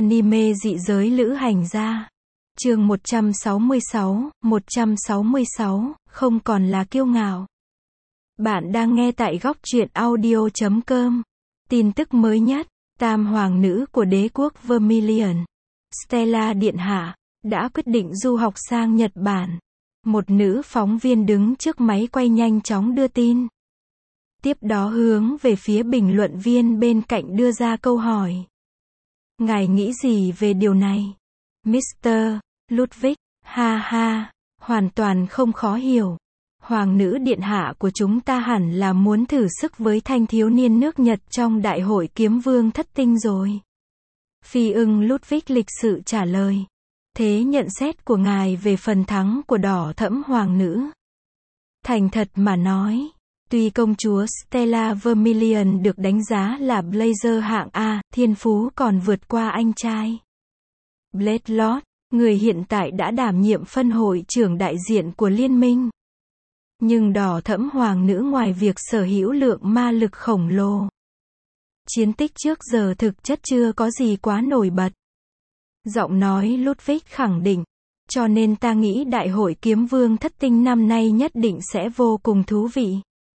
Anime dị giới lữ hành gia. Chương 166, không còn là kiêu ngạo. Bạn đang nghe tại góc truyện audio.com. Tin tức mới nhất, tam hoàng nữ của đế quốc Vermilion, Stella Điện Hạ, đã quyết định du học sang Nhật Bản. Một nữ phóng viên đứng trước máy quay nhanh chóng đưa tin. Tiếp đó hướng về phía bình luận viên bên cạnh đưa ra câu hỏi. Ngài nghĩ gì về điều này? Mr. Ludwig, ha ha, hoàn toàn không khó hiểu. Hoàng nữ điện hạ của chúng ta hẳn là muốn thử sức với thanh thiếu niên nước Nhật trong đại hội kiếm vương thất tinh rồi. Phi ưng Ludwig lịch sự trả lời. Thế nhận xét của ngài về phần thắng của đỏ thẫm hoàng nữ? Thành thật mà nói, tuy công chúa Stella Vermilion được đánh giá là Blazer hạng A, thiên phú còn vượt qua anh trai Blade Lord, người hiện tại đã đảm nhiệm phân hội trưởng đại diện của liên minh. Nhưng đỏ thẫm hoàng nữ ngoài việc sở hữu lượng ma lực khổng lồ, chiến tích trước giờ thực chất chưa có gì quá nổi bật. Giọng nói Ludwig khẳng định. Cho nên ta nghĩ đại hội kiếm vương thất tinh năm nay nhất định sẽ vô cùng thú vị.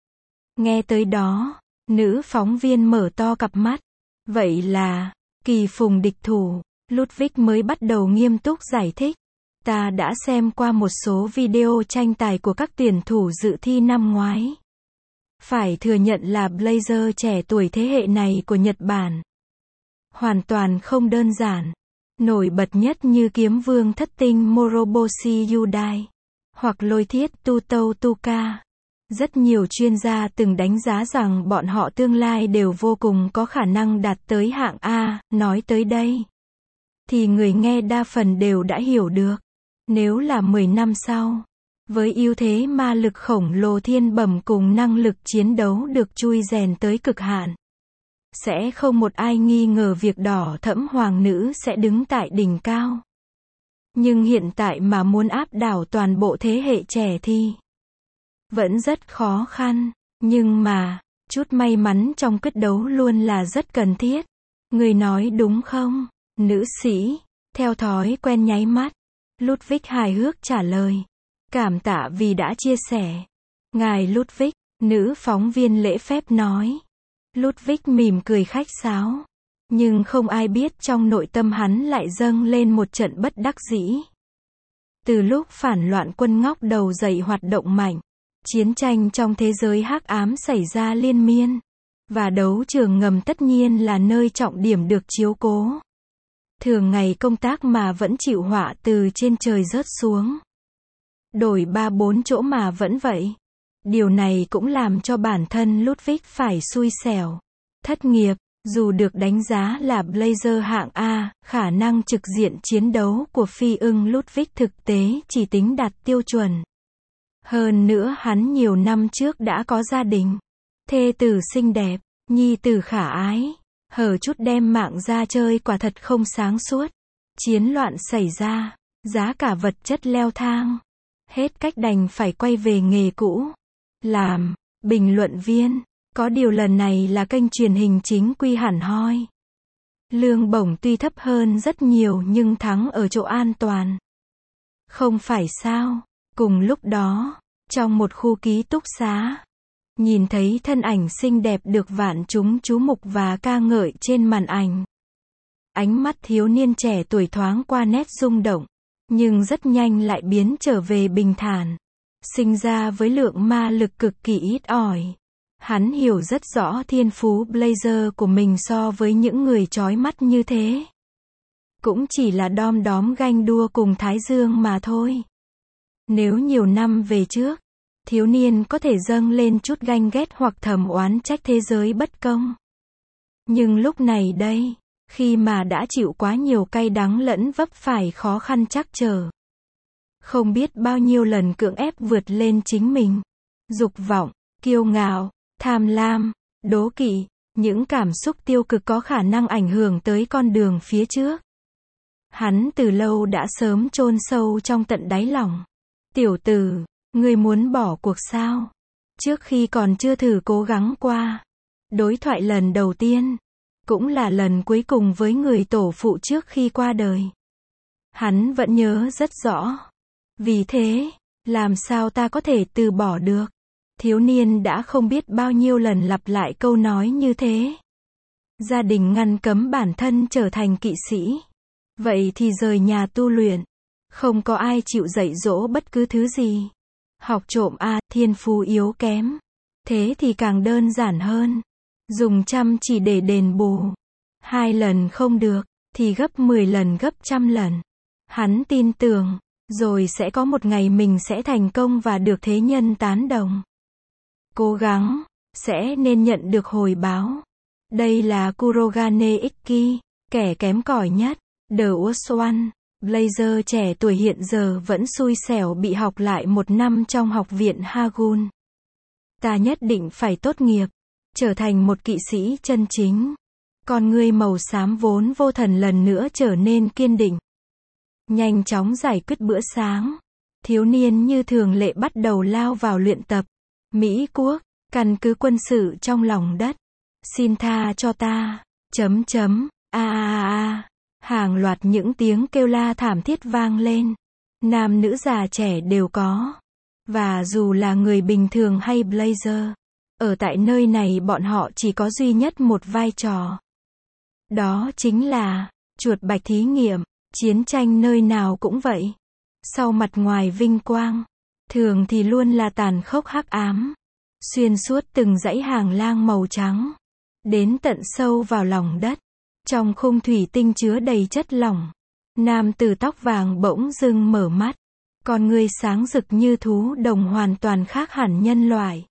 Nghe tới đó, nữ phóng viên mở to cặp mắt. Vậy là, kỳ phùng địch thủ, Ludwig mới bắt đầu nghiêm túc giải thích. Ta đã xem qua một số video tranh tài của các tuyển thủ dự thi năm ngoái. Phải thừa nhận là Blazer trẻ tuổi thế hệ này của Nhật Bản hoàn toàn không đơn giản. Nổi bật nhất như kiếm vương thất tinh Moroboshi Yudai, hoặc lôi thiết Tutou Tuka. Rất nhiều chuyên gia từng đánh giá rằng bọn họ tương lai đều vô cùng có khả năng đạt tới hạng A. Nói tới đây, thì người nghe đa phần đều đã hiểu được. Nếu là 10 năm sau, với ưu thế ma lực khổng lồ thiên bẩm cùng năng lực chiến đấu được chui rèn tới cực hạn, sẽ không một ai nghi ngờ việc đỏ thẫm hoàng nữ sẽ đứng tại đỉnh cao. Nhưng hiện tại mà muốn áp đảo toàn bộ thế hệ trẻ thì vẫn rất khó khăn. Nhưng mà, chút may mắn trong quyết đấu luôn là rất cần thiết. Người nói đúng không? Nữ sĩ, theo thói quen nháy mắt. Ludwig hài hước trả lời. Cảm tạ vì đã chia sẻ. Ngài Ludwig, nữ phóng viên lễ phép nói. Ludwig mỉm cười khách sáo. Nhưng không ai biết trong nội tâm hắn lại dâng lên một trận bất đắc dĩ. Từ lúc phản loạn quân ngóc đầu dậy hoạt động mạnh, chiến tranh trong thế giới hắc ám xảy ra liên miên, và đấu trường ngầm tất nhiên là nơi trọng điểm được chiếu cố. Thường ngày công tác mà vẫn chịu họa từ trên trời rớt xuống. Đổi 3-4 chỗ mà vẫn vậy. Điều này cũng làm cho bản thân Ludwig phải xui xẻo, thất nghiệp. Dù được đánh giá là Blazer hạng A, khả năng trực diện chiến đấu của phi ưng Ludwig thực tế chỉ tính đạt tiêu chuẩn. Hơn nữa hắn nhiều năm trước đã có gia đình, thê tử xinh đẹp, nhi tử khả ái. Hở chút đem mạng ra chơi quả thật không sáng suốt. Chiến loạn xảy ra, giá cả vật chất leo thang. Hết cách đành phải quay về nghề cũ. Làm bình luận viên. Có điều lần này là kênh truyền hình chính quy hẳn hoi. Lương bổng tuy thấp hơn rất nhiều nhưng thắng ở chỗ an toàn. Không phải sao? Cùng lúc đó, trong một khu ký túc xá, nhìn thấy thân ảnh xinh đẹp được vạn chúng chú mục và ca ngợi trên màn ảnh. Ánh mắt thiếu niên trẻ tuổi thoáng qua nét rung động, nhưng rất nhanh lại biến trở về bình thản. Sinh ra với lượng ma lực cực kỳ ít ỏi. Hắn hiểu rất rõ thiên phú Blazer của mình so với những người chói mắt như thế. Cũng chỉ là đom đóm ganh đua cùng Thái Dương mà thôi. Nếu nhiều năm về trước, thiếu niên có thể dâng lên chút ganh ghét hoặc thầm oán trách thế giới bất công. Nhưng lúc này đây, khi mà đã chịu quá nhiều cay đắng lẫn vấp phải khó khăn trắc trở, không biết bao nhiêu lần cưỡng ép vượt lên chính mình, dục vọng, kiêu ngạo, tham lam, đố kỵ, những cảm xúc tiêu cực có khả năng ảnh hưởng tới con đường phía trước. Hắn từ lâu đã sớm chôn sâu trong tận đáy lòng. Tiểu tử, ngươi muốn bỏ cuộc sao? Trước khi còn chưa thử cố gắng qua. Đối thoại lần đầu tiên, cũng là lần cuối cùng với người tổ phụ trước khi qua đời. Hắn vẫn nhớ rất rõ. Vì thế, làm sao ta có thể từ bỏ được? Thiếu niên đã không biết bao nhiêu lần lặp lại câu nói như thế. Gia đình ngăn cấm bản thân trở thành kỵ sĩ. Vậy thì rời nhà tu luyện. Không có ai chịu dạy dỗ bất cứ thứ gì. Học trộm thiên phú yếu kém. Thế thì càng đơn giản hơn. Dùng chăm chỉ để đền bù. 2 lần không được, thì gấp 10 lần gấp 100 lần. Hắn tin tưởng, rồi sẽ có một ngày mình sẽ thành công và được thế nhân tán đồng. Cố gắng, sẽ nên nhận được hồi báo. Đây là Kurogane Ikki, kẻ kém cỏi nhất, The Worst One. Blazer trẻ tuổi hiện giờ vẫn xui xẻo bị học lại 1 năm trong học viện Hagun. Ta nhất định phải tốt nghiệp, trở thành một kỵ sĩ chân chính. Con ngươi màu xám vốn vô thần lần nữa trở nên kiên định. Nhanh chóng giải quyết bữa sáng. Thiếu niên như thường lệ bắt đầu lao vào luyện tập. Mỹ Quốc, căn cứ quân sự trong lòng đất. Xin tha cho ta. Hàng loạt những tiếng kêu la thảm thiết vang lên. Nam nữ già trẻ đều có. Và dù là người bình thường hay Blazer, ở tại nơi này bọn họ chỉ có duy nhất một vai trò. Đó chính là chuột bạch thí nghiệm. Chiến tranh nơi nào cũng vậy. Sau mặt ngoài vinh quang, thường thì luôn là tàn khốc hắc ám. Xuyên suốt từng dãy hàng lang màu trắng, đến tận sâu vào lòng đất. Trong khung thủy tinh chứa đầy chất lỏng, nam tử tóc vàng bỗng dưng mở mắt. Con ngươi sáng rực như thú đồng hoàn toàn khác hẳn nhân loại.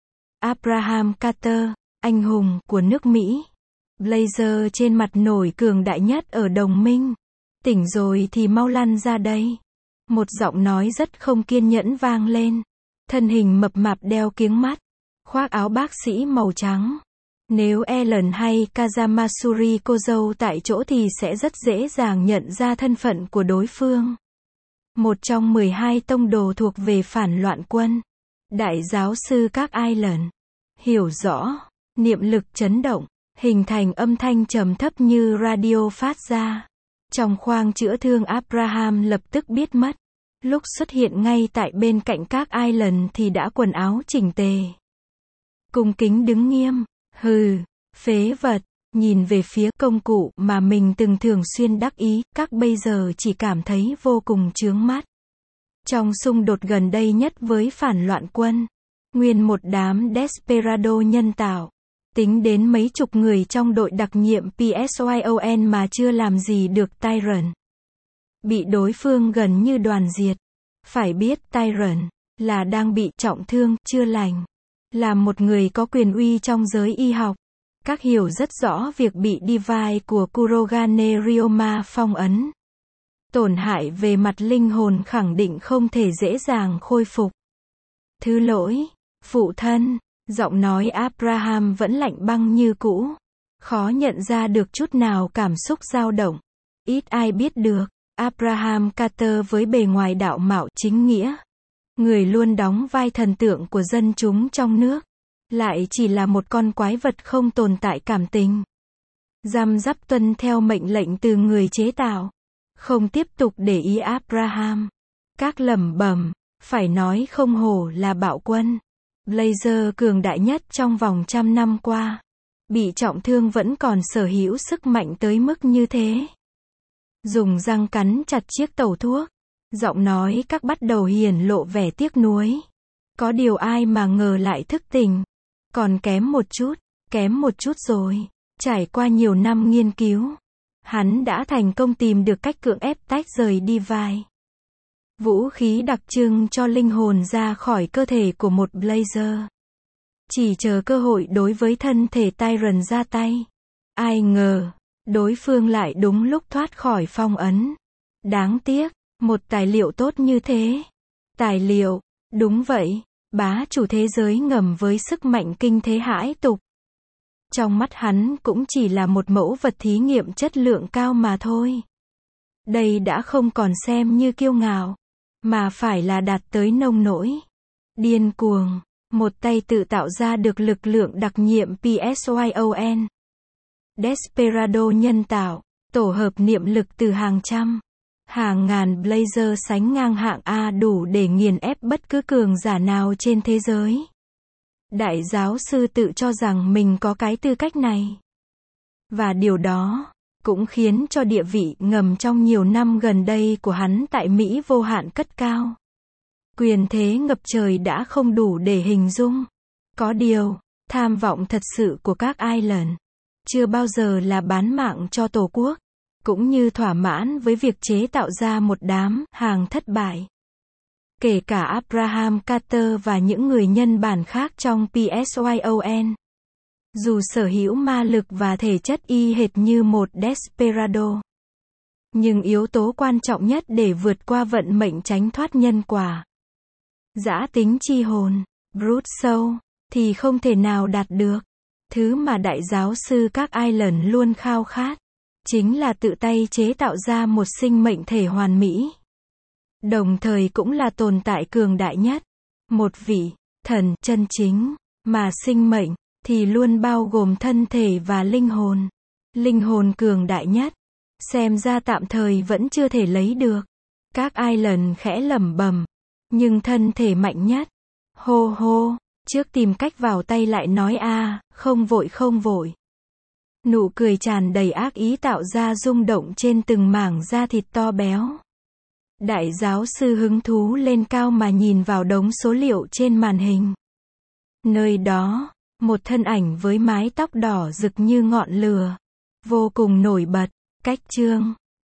Abraham Carter, anh hùng của nước Mỹ. Blazer trên mặt nổi cường đại nhất ở đồng minh. Tỉnh rồi thì mau lăn ra đây. Một giọng nói rất không kiên nhẫn vang lên. Thân hình mập mạp đeo kiếng mắt, khoác áo bác sĩ màu trắng. Nếu Ellen hay Kazamasuri cô dâu tại chỗ thì sẽ rất dễ dàng nhận ra thân phận của đối phương. Một trong 12 tông đồ thuộc về phản loạn quân. Đại giáo sư các Island. Hiểu rõ, niệm lực chấn động, hình thành âm thanh trầm thấp như radio phát ra. Trong khoang chữa thương Abraham lập tức biết mất. Lúc xuất hiện ngay tại bên cạnh các Island thì đã quần áo chỉnh tề. Cung kính đứng nghiêm. Hừ, phế vật. Nhìn về phía công cụ mà mình từng thường xuyên đắc ý, các bây giờ chỉ cảm thấy vô cùng chướng mắt. Trong xung đột gần đây nhất với phản loạn quân, nguyên một đám Desperado nhân tạo. Tính đến mấy chục người trong đội đặc nhiệm PSYON mà chưa làm gì được Tyrant. Bị đối phương gần như đoàn diệt. Phải biết Tyrant là đang bị trọng thương, chưa lành. Là một người có quyền uy trong giới y học. Các hiểu rất rõ việc bị Divine của Kurogane Ryoma phong ấn. Tổn hại về mặt linh hồn khẳng định không thể dễ dàng khôi phục. Thứ lỗi, phụ thân. Giọng nói Abraham vẫn lạnh băng như cũ. Khó nhận ra được chút nào cảm xúc dao động. Ít ai biết được, Abraham Carter với bề ngoài đạo mạo chính nghĩa. Người luôn đóng vai thần tượng của dân chúng trong nước. Lại chỉ là một con quái vật không tồn tại cảm tình. Răm rắp tuân theo mệnh lệnh từ người chế tạo. Không tiếp tục để ý Abraham. Các lẩm bẩm, phải nói không hổ là bạo quân. Blazer cường đại nhất trong vòng 100 năm qua. Bị trọng thương vẫn còn sở hữu sức mạnh tới mức như thế. Dùng răng cắn chặt chiếc tẩu thuốc. Giọng nói các bắt đầu hiển lộ vẻ tiếc nuối. Có điều ai mà ngờ lại thức tỉnh. Còn kém một chút rồi. Trải qua nhiều năm nghiên cứu, hắn đã thành công tìm được cách cưỡng ép tách rời Divine. Vũ khí đặc trưng cho linh hồn ra khỏi cơ thể của một Blazer. Chỉ chờ cơ hội đối với thân thể Tyrant ra tay. Ai ngờ, đối phương lại đúng lúc thoát khỏi phong ấn. Đáng tiếc, một tài liệu tốt như thế. Tài liệu, đúng vậy, bá chủ thế giới ngầm với sức mạnh kinh thế hãi tục. Trong mắt hắn cũng chỉ là một mẫu vật thí nghiệm chất lượng cao mà thôi. Đây đã không còn xem như kiêu ngạo, mà phải là đạt tới nông nỗi điên cuồng. Một tay tự tạo ra được lực lượng đặc nhiệm PSYON. Desperado nhân tạo, tổ hợp niệm lực từ hàng trăm, hàng ngàn blazer sánh ngang hạng A đủ để nghiền ép bất cứ cường giả nào trên thế giới. Đại giáo sư tự cho rằng mình có cái tư cách này. Và điều đó cũng khiến cho địa vị ngầm trong nhiều năm gần đây của hắn tại Mỹ vô hạn cất cao. Quyền thế ngập trời đã không đủ để hình dung. Có điều, tham vọng thật sự của các Island chưa bao giờ là bán mạng cho Tổ quốc, cũng như thỏa mãn với việc chế tạo ra một đám hàng thất bại. Kể cả Abraham Carter và những người nhân bản khác trong PSYON. Dù sở hữu ma lực và thể chất y hệt như một Desperado. Nhưng yếu tố quan trọng nhất để vượt qua vận mệnh tránh thoát nhân quả, dã tính chi hồn, brute soul, thì không thể nào đạt được. Thứ mà đại giáo sư các Island luôn khao khát, chính là tự tay chế tạo ra một sinh mệnh thể hoàn mỹ. Đồng thời cũng là tồn tại cường đại nhất. Một vị thần chân chính, mà sinh mệnh thì luôn bao gồm thân thể và linh hồn. Linh hồn cường đại nhất, xem ra tạm thời vẫn chưa thể lấy được. Các Island khẽ lẩm bẩm, nhưng thân thể mạnh nhất. Hô hô, trước tìm cách vào tay lại nói không vội không vội. Nụ cười tràn đầy ác ý tạo ra rung động trên từng mảng da thịt to béo. Đại giáo sư hứng thú lên cao mà nhìn vào đống số liệu trên màn hình. Nơi đó, một thân ảnh với mái tóc đỏ rực như ngọn lửa, vô cùng nổi bật. Cách chương